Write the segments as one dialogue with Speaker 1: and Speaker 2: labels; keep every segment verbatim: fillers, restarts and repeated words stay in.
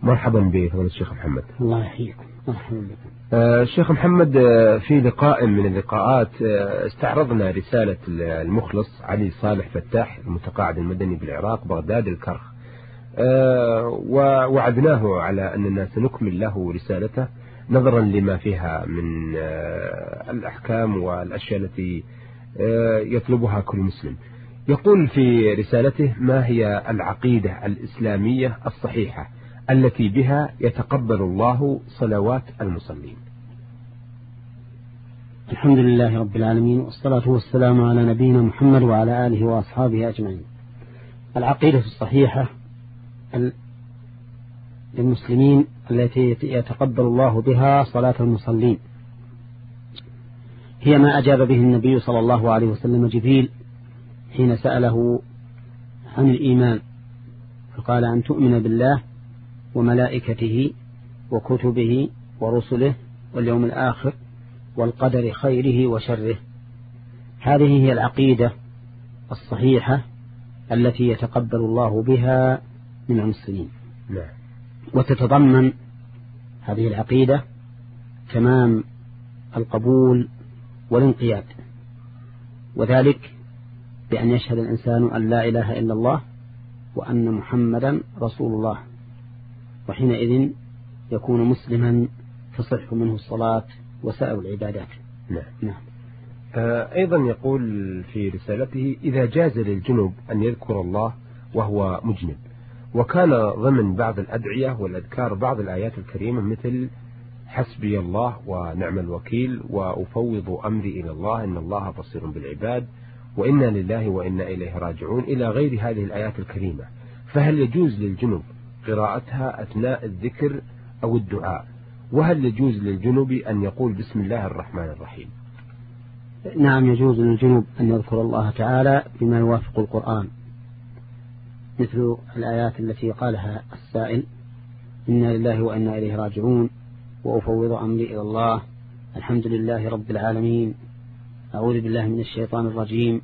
Speaker 1: مرحبا بفضيلة الشيخ محمد.
Speaker 2: الله يحييكم. مرحبا بكم.
Speaker 1: آه الشيخ محمد، آه في لقاء من اللقاءات آه استعرضنا رسالة المخلص علي صالح فتاح المتقاعد المدني بالعراق بغداد الكرخ، آه ووعدناه على أننا سنكمل له رسالته نظرا لما فيها من آه الأحكام والأشياء التي آه يطلبها كل مسلم. يقول في رسالته: ما هي العقيدة الإسلامية الصحيحة التي بها يتقبل الله صلوات المصلين؟
Speaker 2: الحمد لله رب العالمين، والصلاة والسلام على نبينا محمد وعلى آله وأصحابه أجمعين. العقيدة الصحيحة للمسلمين التي يتقبل الله بها صلاة المصلين هي ما أجاب به النبي صلى الله عليه وسلم جبريل حين سأله عن الإيمان، فقال: أن تؤمن بالله وملائكته وكتبه ورسله واليوم الآخر والقدر خيره وشره. هذه هي العقيدة الصحيحة التي يتقبل الله بها من المسلمين. وتتضمن هذه العقيدة تمام القبول والانقياد، وذلك بأن يشهد الإنسان أن لا إله إلا الله وأن محمدا رسول الله، وحينئذ يكون مسلما تصح منه الصلاة وسائر العبادات.
Speaker 1: نعم.
Speaker 2: نعم.
Speaker 1: آه أيضا يقول في رسالته: إذا جاز للجنب أن يذكر الله وهو مجنب، وكان ضمن بعض الأدعية والأذكار بعض الآيات الكريمة مثل حسبي الله ونعم الوكيل وأفوض أمري إلى الله إن الله بصير بالعباد وإنا لله وإنا إليه راجعون إلى غير هذه الآيات الكريمة، فهل يجوز للجنب قراءتها أثناء الذكر أو الدعاء؟ وهل يجوز للجنب أن يقول بسم الله الرحمن الرحيم؟
Speaker 2: نعم، يجوز للجنب أن يذكر الله تعالى بما يوافق القرآن، مثل الآيات التي قالها السائل: إنا لله وإنا إليه راجعون، وأفوض أمري إلى الله، الحمد لله رب العالمين، أعوذ بالله من الشيطان الرجيم،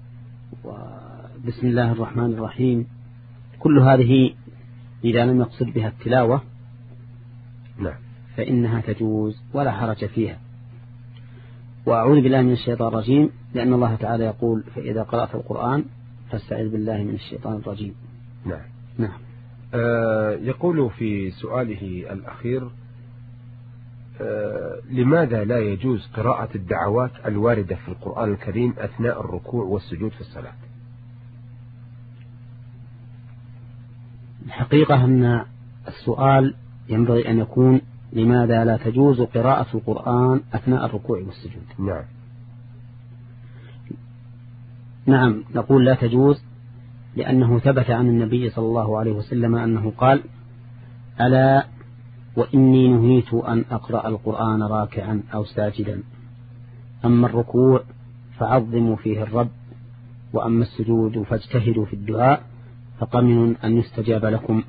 Speaker 2: وبسم الله الرحمن الرحيم. كل هذه إذا لم يقصد بها التلاوة
Speaker 1: نعم
Speaker 2: فإنها تجوز ولا حرج فيها. وأعوذ بالله من الشيطان الرجيم لأن الله تعالى يقول: فإذا قرأت القرآن فاستعذ بالله من الشيطان الرجيم.
Speaker 1: نعم.
Speaker 2: نعم.
Speaker 1: آه يقول في سؤاله الأخير: آه لماذا لا يجوز قراءة الدعوات الواردة في القرآن الكريم أثناء الركوع والسجود في الصلاة؟
Speaker 2: الحقيقة أن السؤال ينبغي أن يكون: لماذا لا تجوز قراءة القرآن أثناء الركوع والسجود؟
Speaker 1: نعم.
Speaker 2: نعم، نقول لا تجوز لأنه ثبت عن النبي صلى الله عليه وسلم أنه قال: ألا وإني نهيت أن أقرأ القرآن راكعا أو ساجدا، أما الركوع فعظموا فيه الرب، وأما السجود فاجتهدوا في الدعاء فقمن أن يستجاب لكم.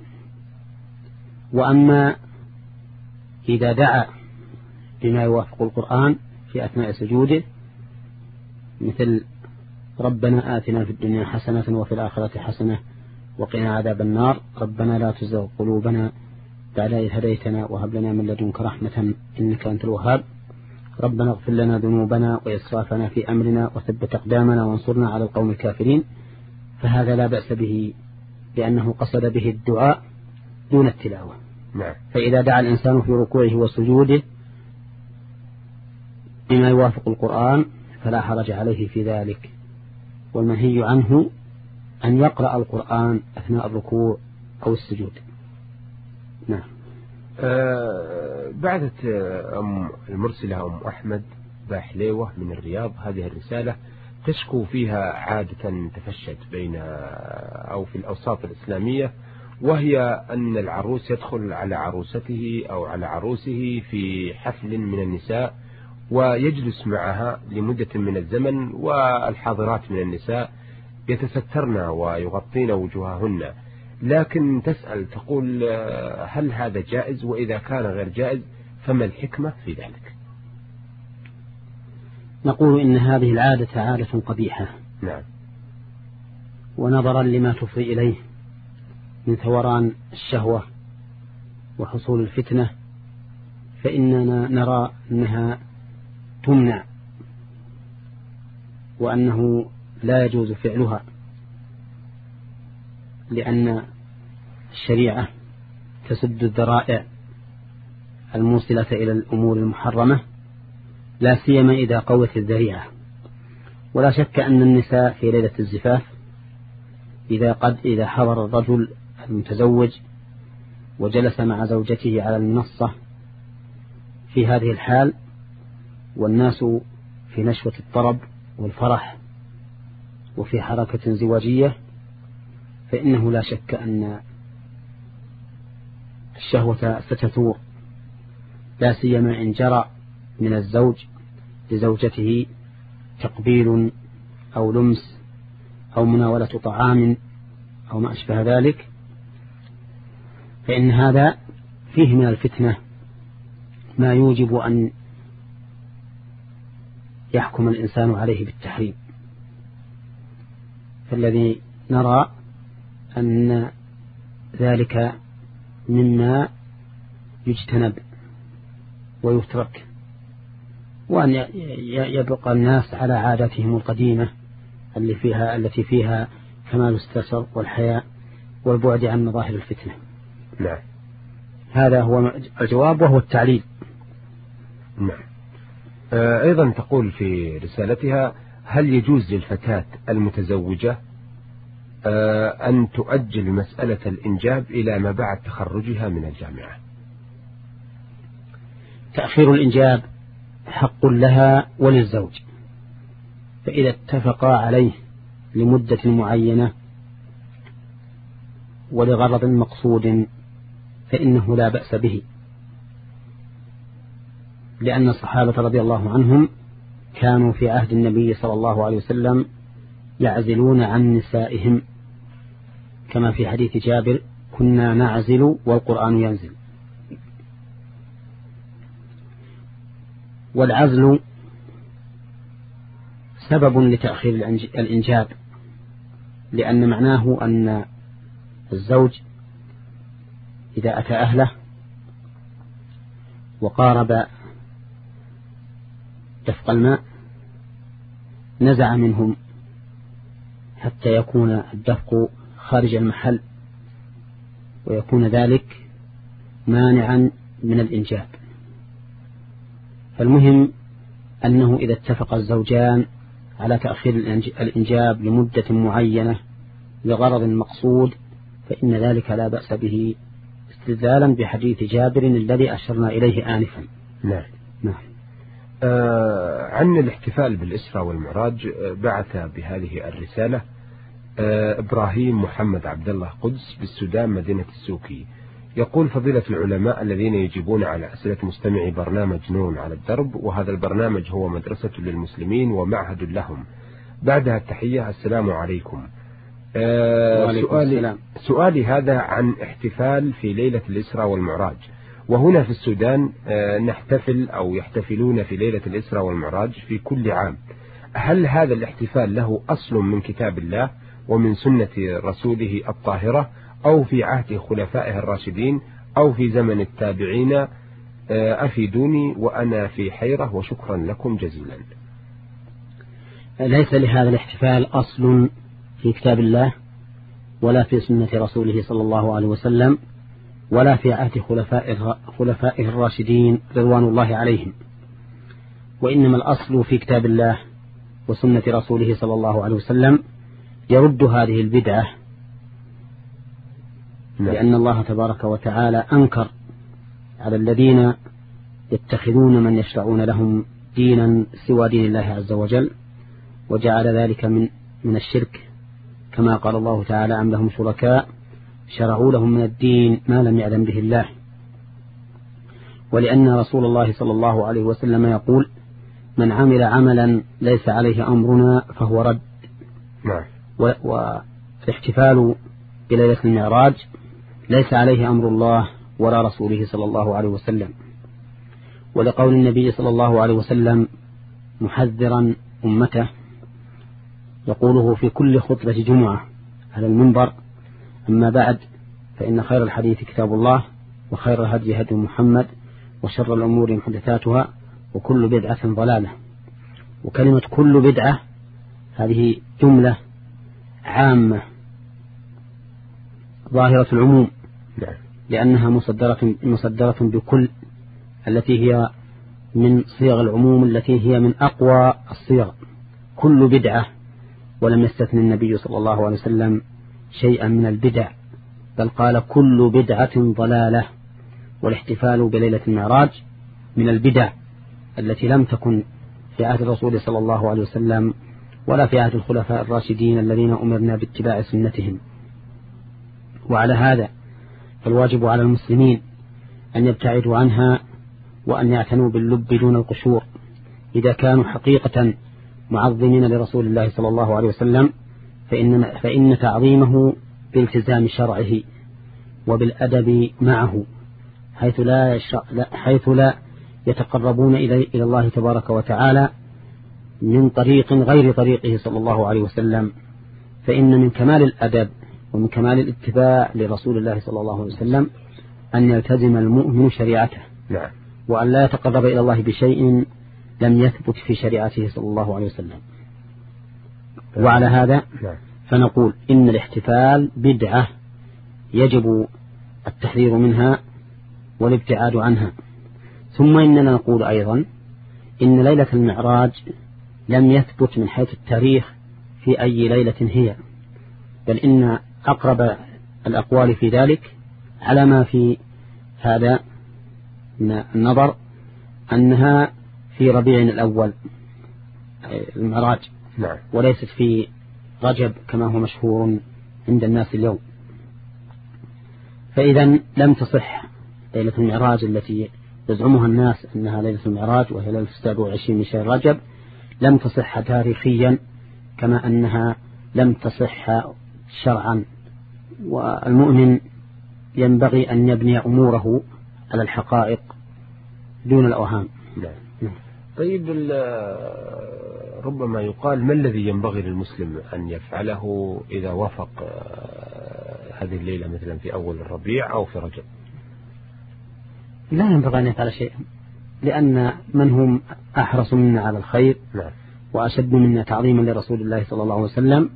Speaker 2: وأما إذا دعا بما يوافق القرآن في أثناء سجوده مثل ربنا آتنا في الدنيا حسنة وفي الآخرة حسنة وقنا عذاب النار، ربنا لا تزغ قلوبنا بعد إذ هديتنا وهب لنا من لدنك رحمة إنك أنت الوهاب، ربنا اغفر لنا ذنوبنا وإسرافنا في أمرنا وثبت أقدامنا وانصرنا على القوم الكافرين. فهذا لا بأس به لأنه قصد به الدعاء دون التلاوة.
Speaker 1: نعم.
Speaker 2: فإذا دعا الإنسان في ركوعه وسجوده بما يوافق القرآن فلا حرج عليه في ذلك، والمنهي عنه أن يقرأ القرآن أثناء الركوع أو السجود. نعم.
Speaker 1: آه بعدت أم المرسلة أم أحمد باحليوة من الرياض هذه الرسالة تشكو فيها عادة تفشت بين أو في الأوساط الإسلامية، وهي أن العروس يدخل على عروسته أو على عروسه في حفل من النساء ويجلس معها لمدة من الزمن، والحاضرات من النساء يتسترن ويغطين وجوههن، لكن تسأل تقول: هل هذا جائز؟ وإذا كان غير جائز فما الحكمة في ذلك؟
Speaker 2: نقول إن هذه العادة عادة قبيحة.
Speaker 1: نعم.
Speaker 2: ونظرا لما تفضي إليه من ثوران الشهوة وحصول الفتنة فإننا نرى أنها تمنع، وأنه لا يجوز فعلها، لأن الشريعة تسد الذرائع الموصلة إلى الأمور المحرمة، لا سيما إذا قوت الذريعة. ولا شك أن النساء في ليلة الزفاف إذا قد إذا حضر الرجل المتزوج وجلس مع زوجته على المنصة في هذه الحال والناس في نشوة الطرب والفرح وفي حركة زواجية، فإنه لا شك أن الشهوة ستثور، لا سيما إن جرى من الزوج لزوجته تقبيل أو لمس أو مناولة طعام أو ما أشبه ذلك، فإن هذا فيه من الفتنة ما يوجب أن يحكم الإنسان عليه بالتحريم. فالذي نرى أن ذلك مما يجتنب ويترك، وأن يبقى الناس على عاداتهم القديمة اللي فيها التي فيها كمال الستر والحياء والبعد عن مظاهر الفتنة.
Speaker 1: نعم،
Speaker 2: هذا هو الجواب وهو التعليل.
Speaker 1: نعم. آه أيضا تقول في رسالتها: هل يجوز للفتاة المتزوجة آه أن تؤجل مسألة الإنجاب إلى ما بعد تخرجها من الجامعة؟
Speaker 2: تأخير الإنجاب حق لها وللزوج، فإذا اتفقا عليه لمدة معينة ولغرض مقصود فإنه لا بأس به، لأن الصحابة رضي الله عنهم كانوا في عهد النبي صلى الله عليه وسلم يعزلون عن نسائهم، كما في حديث جابر: كنا نعزل والقرآن ينزل. والعزل سبب لتأخير الإنجاب، لأن معناه أن الزوج إذا أتى أهله وقارب دفق الماء نزع منهم حتى يكون الدفق خارج المحل، ويكون ذلك مانعا من الإنجاب. فالمهم أنه إذا اتفق الزوجان على تأخير الإنجاب لمدة معينة لغرض مقصود فإن ذلك لا بأس به، استدلالا بحديث جابر الذي أشرنا إليه آنفا.
Speaker 1: نعم.
Speaker 2: نعم.
Speaker 1: آه عن الاحتفال بالإسراء والمعراج بعث بهذه الرسالة آه إبراهيم محمد عبد الله قدس بالسودان مدينة السوكي، يقول: فضيلة العلماء الذين يجيبون على أسئلة مستمعي برنامج نون على الدرب، وهذا البرنامج هو مدرسة للمسلمين ومعهد لهم، بعدها التحية، السلام عليكم. آه سؤالي, سؤالي هذا عن احتفال في ليلة الإسراء والمعراج، وهنا في السودان آه نحتفل أو يحتفلون في ليلة الإسراء والمعراج في كل عام، هل هذا الاحتفال له أصل من كتاب الله ومن سنة رسوله الطاهرة، أو في عهد خلفائه الراشدين، أو في زمن التابعين؟ أفيدوني وأنا في حيرة، وشكرا لكم جزيلا.
Speaker 2: ليس لهذا الاحتفال أصل في كتاب الله ولا في سنة رسوله صلى الله عليه وسلم ولا في عهد خلفائه الراشدين رضوان الله عليهم، وإنما الأصل في كتاب الله وسنة رسوله صلى الله عليه وسلم يرد هذه البدعة، لأن الله تبارك وتعالى أنكر على الذين يتخذون من يشرعون لهم دينا سوى دين الله عز وجل، وجعل ذلك من من الشرك، كما قال الله تعالى: أم لهم شركاء شرعوا لهم من الدين ما لم يأذن به الله. ولأن رسول الله صلى الله عليه وسلم يقول: من عمل عملا ليس عليه أمرنا فهو رد. والاحتفال بليلة المعراج ليس عليه أمر الله ولا رسوله صلى الله عليه وسلم، ولقول النبي صلى الله عليه وسلم محذرا أمته يقوله في كل خطبة جمعة على المنبر: أما بعد فإن خير الحديث كتاب الله، وخير الهدي هدي محمد وشر الأمور محدثاتها وكل بدعة ضلالة. وكلمة كل بدعة هذه جملة عامة ظاهرة العموم لأنها مصدرة, مصدرة بكل التي هي من صيغ العموم التي هي من أقوى الصيغ. كل بدعة، ولم يستثن النبي صلى الله عليه وسلم شيئا من البدع، بل قال كل بدعة ضلالة. والاحتفال بليلة المعراج من البدع التي لم تكن في عهد الرسول صلى الله عليه وسلم ولا في عهد الخلفاء الراشدين الذين أمرنا باتباع سنتهم. وعلى هذا فالواجب على المسلمين أن يبتعدوا عنها وأن يعتنوا باللب دون القشور إذا كانوا حقيقة معظمين لرسول الله صلى الله عليه وسلم، فإن, فإن تعظيمه بالتزام شرعه وبالأدب معه، حيث لا, حيث لا يتقربون إلى الله تبارك وتعالى من طريق غير طريقه صلى الله عليه وسلم. فإن من كمال الأدب ومن كمال الاتباع لرسول الله صلى الله عليه وسلم أن يلتزم المؤمن شريعته وأن لا يتقرب إلى الله بشيء لم يثبت في شريعته صلى الله عليه وسلم. وعلى هذا فنقول إن الاحتفال بدعة يجب التحذير منها والابتعاد عنها. ثم إننا نقول أيضا إن ليلة المعراج لم يثبت من حيث التاريخ في أي ليلة هي، بل إن أقرب الأقوال في ذلك على ما في هذا من النظر أنها في ربيع الأول المعراج وليست في رجب كما هو مشهور عند الناس اليوم. فإذا لم تصح ليلة المعراج التي يزعمها الناس أنها ليلة المعراج وهي ليلة السابع والعشرين من شهر رجب، لم تصح تاريخيا كما أنها لم تصح شرعا. والمؤمن ينبغي أن يبني أموره على الحقائق دون الأوهام.
Speaker 1: نعم. طيب ربما يقال ما الذي ينبغي للمسلم أن يفعله إذا وافق هذه الليلة مثلا في أول الربيع أو في رجب؟
Speaker 2: لا ينبغي أن يفعل شيئا، لأن من هم أحرص منا على الخير
Speaker 1: نعم.
Speaker 2: وأشد منا تعظيما لرسول الله صلى الله عليه وسلم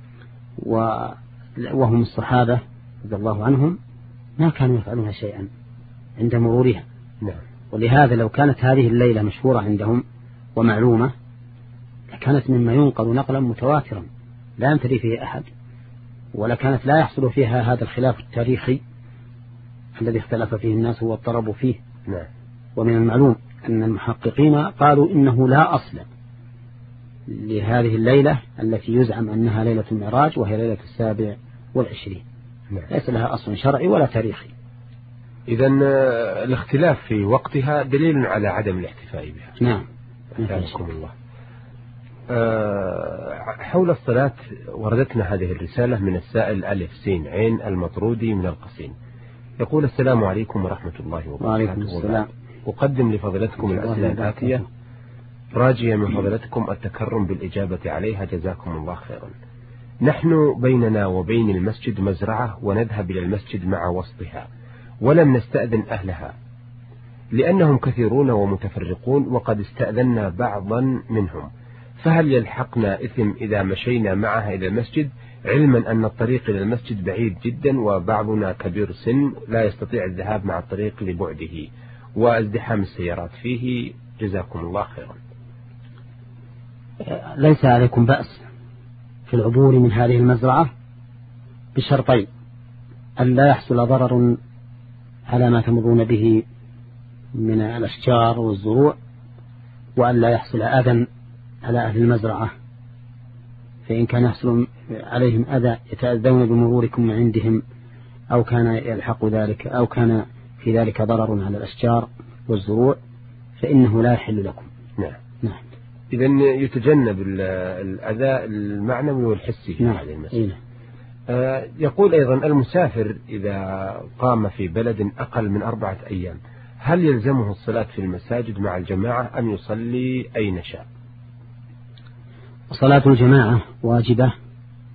Speaker 2: وهم الصحابة رضي الله عنهم ما كانوا يفعلون شيئا عند مرورها.
Speaker 1: نعم.
Speaker 2: ولهذا لو كانت هذه الليلة مشهورة عندهم ومعلومة لكانت مما ينقل نقلا متواترا لا يمتري فيه أحد، ولا كانت لا يحصل فيها هذا الخلاف التاريخي الذي اختلف فيه الناس واضطربوا فيه.
Speaker 1: نعم.
Speaker 2: ومن المعلوم أن المحققين قالوا إنه لا أصل لهذه الليلة التي يزعم أنها ليلة المعراج وهي ليلة السابع والعشرين.
Speaker 1: نعم.
Speaker 2: ليس لها أصل شرعي ولا تاريخي.
Speaker 1: إذن الاختلاف في وقتها دليل على عدم الاحتفاء بها.
Speaker 2: نعم.
Speaker 1: أحسنكم الله. أه حول الصلاة وردتنا هذه الرسالة من السائل ألف سين عين المطرودي من القصيم، يقول: السلام عليكم ورحمة الله وبركاته.
Speaker 2: وعليكم السلام.
Speaker 1: أقدم لفضلتكم الأسئلة الآتية راجيا من فضلتكم التكرم بالإجابة عليها جزاكم الله خيرا. نحن بيننا وبين المسجد مزرعة ونذهب إلى المسجد مع وسطها ولم نستأذن أهلها لأنهم كثيرون ومتفرقون وقد استأذنا بعضا منهم، فهل يلحقنا إثم إذا مشينا معها إلى المسجد، علما أن الطريق إلى المسجد بعيد جدا وبعضنا كبير سن لا يستطيع الذهاب مع الطريق لبعده وازدحام السيارات فيه، جزاكم الله خيرا.
Speaker 2: ليس عليكم بأس في العبور من هذه المزرعة بشرطين: أن لا يحصل ضرر على ما تمرون به من الأشجار والزروع، وأن لا يحصل أذى على أهل المزرعة، فإن كان يحصل عليهم أذى يتأذون بمروركم من عندهم أو كان يلحق ذلك أو كان في ذلك ضرر على الأشجار والزروع فإنه لا يحل لكم.
Speaker 1: نعم.
Speaker 2: نعم.
Speaker 1: إذن يتجنب الأذى المعنوي والحسي في
Speaker 2: نعم.
Speaker 1: هذه المسألة. آه يقول أيضا: المسافر إذا قام في بلد أقل من أربعة أيام هل يلزمه الصلاة في المساجد مع الجماعة أم يصلي أين شاء؟
Speaker 2: صلاة الجماعة واجبة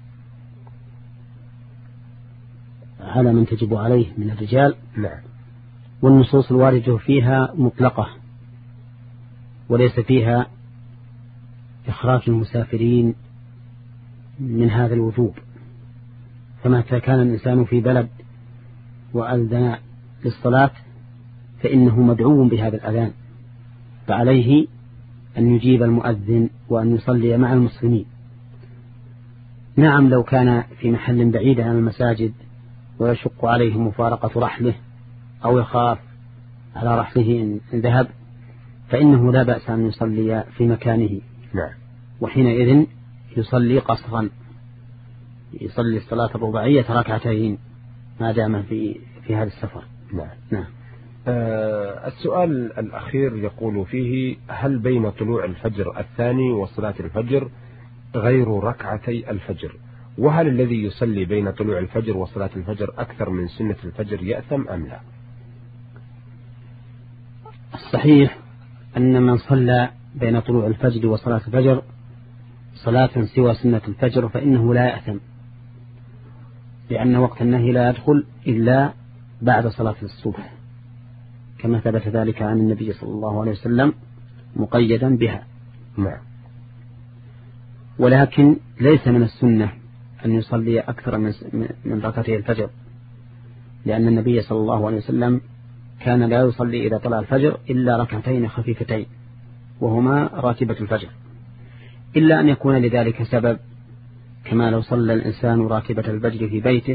Speaker 2: على من تجب عليه من الرجال.
Speaker 1: نعم.
Speaker 2: والنصوص الواردة فيها مطلقة وليس فيها إخراج المسافرين من هذا الوجوب. فمتى كان الإنسان في بلد وأذن للصلاة فإنه مدعو بهذا الأذان، فعليه أن يجيب المؤذن وأن يصلي مع المسلمين. نعم لو كان في محل بعيد عن المساجد ويشق عليه مفارقة رحله أو يخاف على رحله إن ذهب فإنه لا بأس أن يصلي في مكانه.
Speaker 1: نعم.
Speaker 2: وحينئذ يصلي قصرا، يصلي الصلاة الرباعية ركعتين ما دام في في هذا السفر.
Speaker 1: نعم.
Speaker 2: نعم.
Speaker 1: آه السؤال الأخير يقول فيه: هل بين طلوع الفجر الثاني وصلاة الفجر غير ركعتي الفجر؟ وهل الذي يصلي بين طلوع الفجر وصلاة الفجر أكثر من سنة الفجر يأثم أم لا؟
Speaker 2: الصحيح أن من صلى بين طلوع الفجر وصلاة الفجر صلاة سوى سنة الفجر فإنه لا يأثم، لأن وقت النهي لا يدخل إلا بعد صلاة الصبح كما ثبت ذلك عن النبي صلى الله عليه وسلم مقيدا بها.
Speaker 1: نعم.
Speaker 2: ولكن ليس من السنة أن يصلي أكثر من ركعتي الفجر، لأن النبي صلى الله عليه وسلم كان لا يصلي إذا طلع الفجر إلا ركعتين خفيفتين وهما راتبة الفجر، إلا أن يكون لذلك سبب، كما لو صلى الإنسان راتبة الفجر في بيته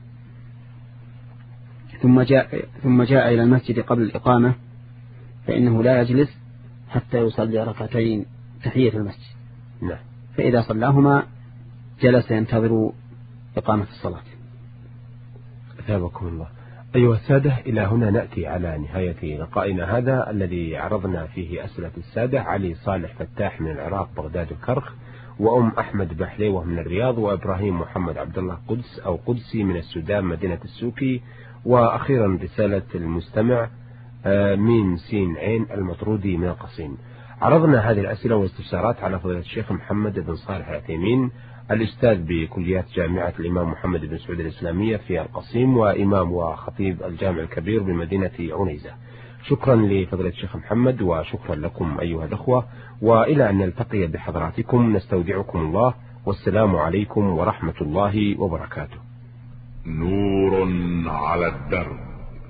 Speaker 2: ثم جاء, ثم جاء إلى المسجد قبل الإقامة فإنه لا يجلس حتى يصلي ركعتين تحية المسجد.
Speaker 1: نعم.
Speaker 2: فإذا صلاهما جلس ينتظر إقامة الصلاة.
Speaker 1: أثابكم الله. أيها السادة، إلى هنا نأتي على نهاية لقائنا هذا الذي عرضنا فيه أسئلة السادة علي صالح فتاح من العراق بغداد الكرخ، وأم أحمد بحليوة من الرياض، وإبراهيم محمد عبد الله قدس أو قدسي من السودان مدينة السوكي، وأخيرا رسالة المستمع ميم سين عين المطرودي من القصيم. عرضنا هذه الأسئلة والاستفسارات على فضيلة الشيخ محمد بن صالح العثيمين، الأستاذ بكليات جامعة الإمام محمد بن سعود الإسلامية في القصيم، وإمام وخطيب الجامع الكبير بمدينة عنيزة. شكرا لفضيلة الشيخ محمد وشكرا لكم أيها الأخوة، وإلى أن نلتقي بحضراتكم نستودعكم الله، والسلام عليكم ورحمة الله وبركاته.
Speaker 3: نور على الدرب،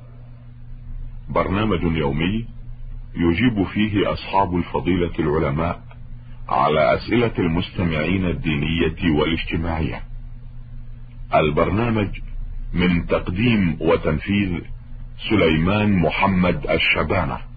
Speaker 3: برنامج يومي يجيب فيه أصحاب الفضيلة العلماء على أسئلة المستمعين الدينية والاجتماعية. البرنامج من تقديم وتنفيذ سليمان محمد الشبانة.